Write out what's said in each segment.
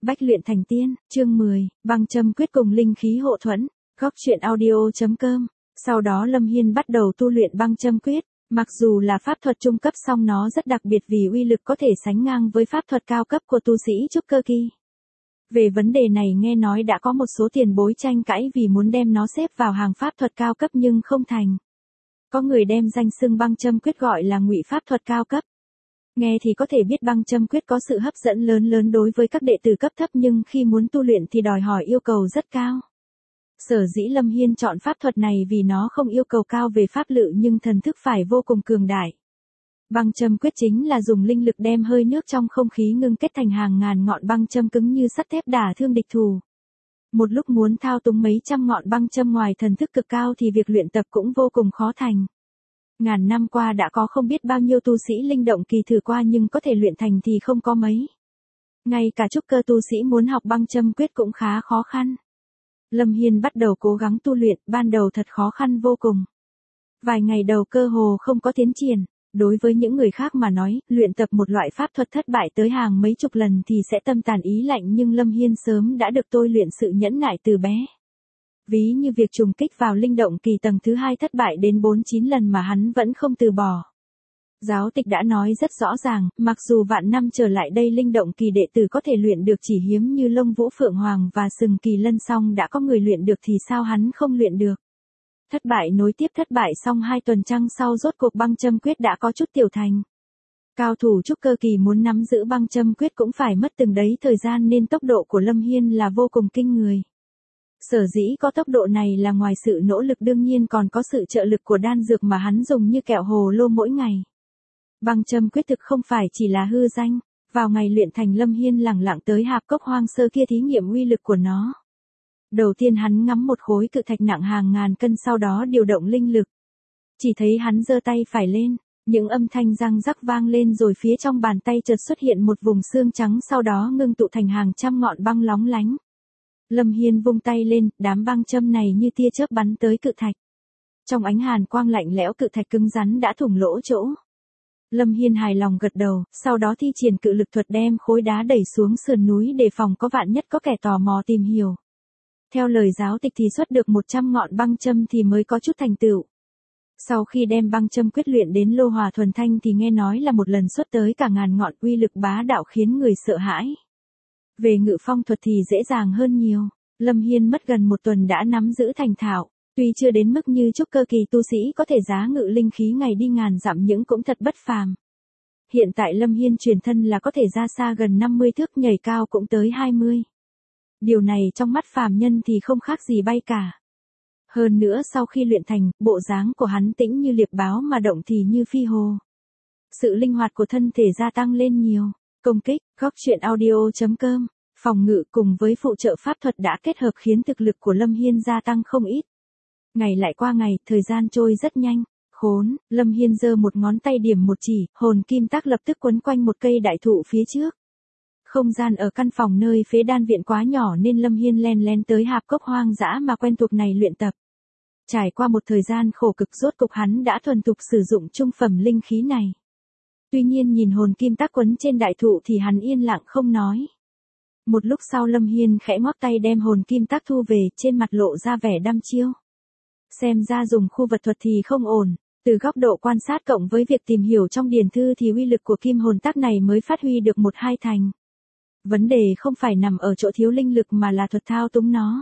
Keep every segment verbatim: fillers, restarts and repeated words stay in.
Bách luyện thành tiên, chương mười, băng châm quyết cùng linh khí hộ thuẫn, góc truyện audio.com. Sau đó Lâm Hiên bắt đầu tu luyện băng châm quyết, mặc dù là pháp thuật trung cấp song nó rất đặc biệt vì uy lực có thể sánh ngang với pháp thuật cao cấp của tu sĩ trúc cơ kỳ. Về vấn đề này nghe nói đã có một số tiền bối tranh cãi vì muốn đem nó xếp vào hàng pháp thuật cao cấp nhưng không thành. Có người đem danh xưng băng châm quyết gọi là ngụy pháp thuật cao cấp. Nghe thì có thể biết băng châm quyết có sự hấp dẫn lớn lớn đối với các đệ tử cấp thấp nhưng khi muốn tu luyện thì đòi hỏi yêu cầu rất cao. Sở dĩ Lâm Hiên chọn pháp thuật này vì nó không yêu cầu cao về pháp lự nhưng thần thức phải vô cùng cường đại. Băng châm quyết chính là dùng linh lực đem hơi nước trong không khí ngưng kết thành hàng ngàn ngọn băng châm cứng như sắt thép đả thương địch thủ. Một lúc muốn thao túng mấy trăm ngọn băng châm ngoài thần thức cực cao thì việc luyện tập cũng vô cùng khó thành. Ngàn năm qua đã có không biết bao nhiêu tu sĩ linh động kỳ thử qua nhưng có thể luyện thành thì không có mấy. Ngay cả trúc cơ tu sĩ muốn học băng châm quyết cũng khá khó khăn. Lâm Hiên bắt đầu cố gắng tu luyện, ban đầu thật khó khăn vô cùng. Vài ngày đầu cơ hồ không có tiến triển. Đối với những người khác mà nói, luyện tập một loại pháp thuật thất bại tới hàng mấy chục lần thì sẽ tâm tàn ý lạnh nhưng Lâm Hiên sớm đã được tôi luyện sự nhẫn nại từ bé. Ví như việc trùng kích vào linh động kỳ tầng thứ hai thất bại đến bốn chín lần mà hắn vẫn không từ bỏ. Giáo tịch đã nói rất rõ ràng, mặc dù vạn năm trở lại đây linh động kỳ đệ tử có thể luyện được chỉ hiếm như Lông Vũ Phượng Hoàng và Sừng Kỳ Lân song đã có người luyện được thì sao hắn không luyện được. Thất bại nối tiếp thất bại xong hai tuần trăng sau rốt cuộc băng châm quyết đã có chút tiểu thành. Cao thủ trúc cơ kỳ muốn nắm giữ băng châm quyết cũng phải mất từng đấy thời gian nên tốc độ của Lâm Hiên là vô cùng kinh người. Sở dĩ có tốc độ này là ngoài sự nỗ lực đương nhiên còn có sự trợ lực của đan dược mà hắn dùng như kẹo hồ lô mỗi ngày. Băng châm quyết thực không phải chỉ là hư danh, vào ngày luyện thành Lâm Hiên lẳng lặng tới hạp cốc hoang sơ kia thí nghiệm uy lực của nó. Đầu tiên hắn ngắm một khối cự thạch nặng hàng ngàn cân sau đó điều động linh lực. Chỉ thấy hắn giơ tay phải lên, những âm thanh răng rắc vang lên rồi phía trong bàn tay chợt xuất hiện một vùng xương trắng sau đó ngưng tụ thành hàng trăm ngọn băng lóng lánh. Lâm Hiên vung tay lên, đám băng châm này như tia chớp bắn tới cự thạch. Trong ánh hàn quang lạnh lẽo cự thạch cứng rắn đã thủng lỗ chỗ. Lâm Hiên hài lòng gật đầu, sau đó thi triển cự lực thuật đem khối đá đẩy xuống sườn núi để phòng có vạn nhất có kẻ tò mò tìm hiểu. Theo lời giáo tịch thì xuất được một trăm ngọn băng châm thì mới có chút thành tựu. Sau khi đem băng châm quyết luyện đến lô hòa thuần thanh thì nghe nói là một lần xuất tới cả ngàn ngọn uy lực bá đạo khiến người sợ hãi. Về ngự phong thuật thì dễ dàng hơn nhiều, Lâm Hiên mất gần một tuần đã nắm giữ thành thạo, tuy chưa đến mức như trúc cơ kỳ tu sĩ có thể giá ngự linh khí ngày đi ngàn dặm nhưng cũng thật bất phàm. Hiện tại Lâm Hiên truyền thân là có thể ra xa gần năm mươi thước nhảy cao cũng tới hai mươi. Điều này trong mắt phàm nhân thì không khác gì bay cả. Hơn nữa sau khi luyện thành, bộ dáng của hắn tĩnh như liệp báo mà động thì như phi hồ. Sự linh hoạt của thân thể gia tăng lên nhiều. Công kích, góc truyện audio.com, phòng ngự cùng với phụ trợ pháp thuật đã kết hợp khiến thực lực của Lâm Hiên gia tăng không ít. Ngày lại qua ngày, thời gian trôi rất nhanh. Khốn, Lâm Hiên giơ một ngón tay điểm một chỉ, hồn kim tác lập tức quấn quanh một cây đại thụ phía trước. Không gian ở căn phòng nơi phế đan viện quá nhỏ nên Lâm Hiên len lén tới hạp cốc hoang dã mà quen thuộc này luyện tập. Trải qua một thời gian khổ cực rốt cục hắn đã thuần thục sử dụng trung phẩm linh khí này. Tuy nhiên nhìn hồn kim tác quấn trên đại thụ thì hắn yên lặng không nói. Một lúc sau Lâm Hiên khẽ ngoắc tay đem hồn kim tác thu về, trên mặt lộ ra vẻ đăm chiêu. Xem ra dùng khu vật thuật thì không ổn, từ góc độ quan sát cộng với việc tìm hiểu trong điển thư thì uy lực của kim hồn tác này mới phát huy được một hai thành. Vấn đề không phải nằm ở chỗ thiếu linh lực mà là thuật thao túng nó.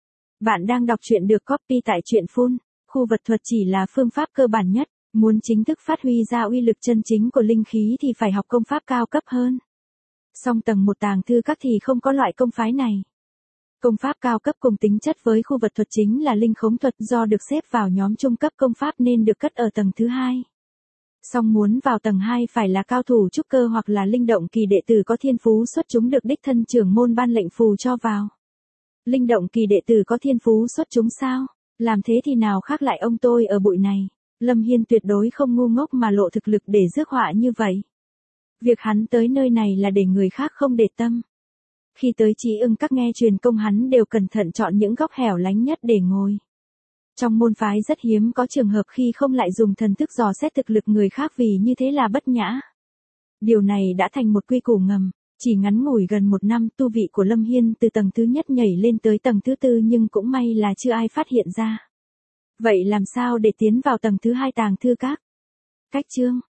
Bạn đang đọc truyện được copy tại truyện phun, khu vật thuật chỉ là phương pháp cơ bản nhất, muốn chính thức phát huy ra uy lực chân chính của linh khí thì phải học công pháp cao cấp hơn. Song tầng một tàng thư các thì không có loại công phái này. Công pháp cao cấp cùng tính chất với khu vật thuật chính là linh khống thuật do được xếp vào nhóm trung cấp công pháp nên được cất ở tầng thứ hai. Song muốn vào tầng hai phải là cao thủ trúc cơ hoặc là linh động kỳ đệ tử có thiên phú xuất chúng được đích thân trưởng môn ban lệnh phù cho vào. Linh động kỳ đệ tử có thiên phú xuất chúng sao? Làm thế thì nào khác lại ông tôi ở bụi này? Lâm Hiên tuyệt đối không ngu ngốc mà lộ thực lực để rước họa như vậy. Việc hắn tới nơi này là để người khác không để tâm. Khi tới Chí Ưng các nghe truyền công hắn đều cẩn thận chọn những góc hẻo lánh nhất để ngồi. Trong môn phái rất hiếm có trường hợp khi không lại dùng thần thức dò xét thực lực người khác vì như thế là bất nhã. Điều này đã thành một quy củ ngầm. Chỉ ngắn ngủi gần một năm, tu vị của Lâm Hiên từ tầng thứ nhất nhảy lên tới tầng thứ tư, nhưng cũng may là chưa ai phát hiện ra. Vậy làm sao để tiến vào tầng thứ hai Tàng Thư Các? Cách chương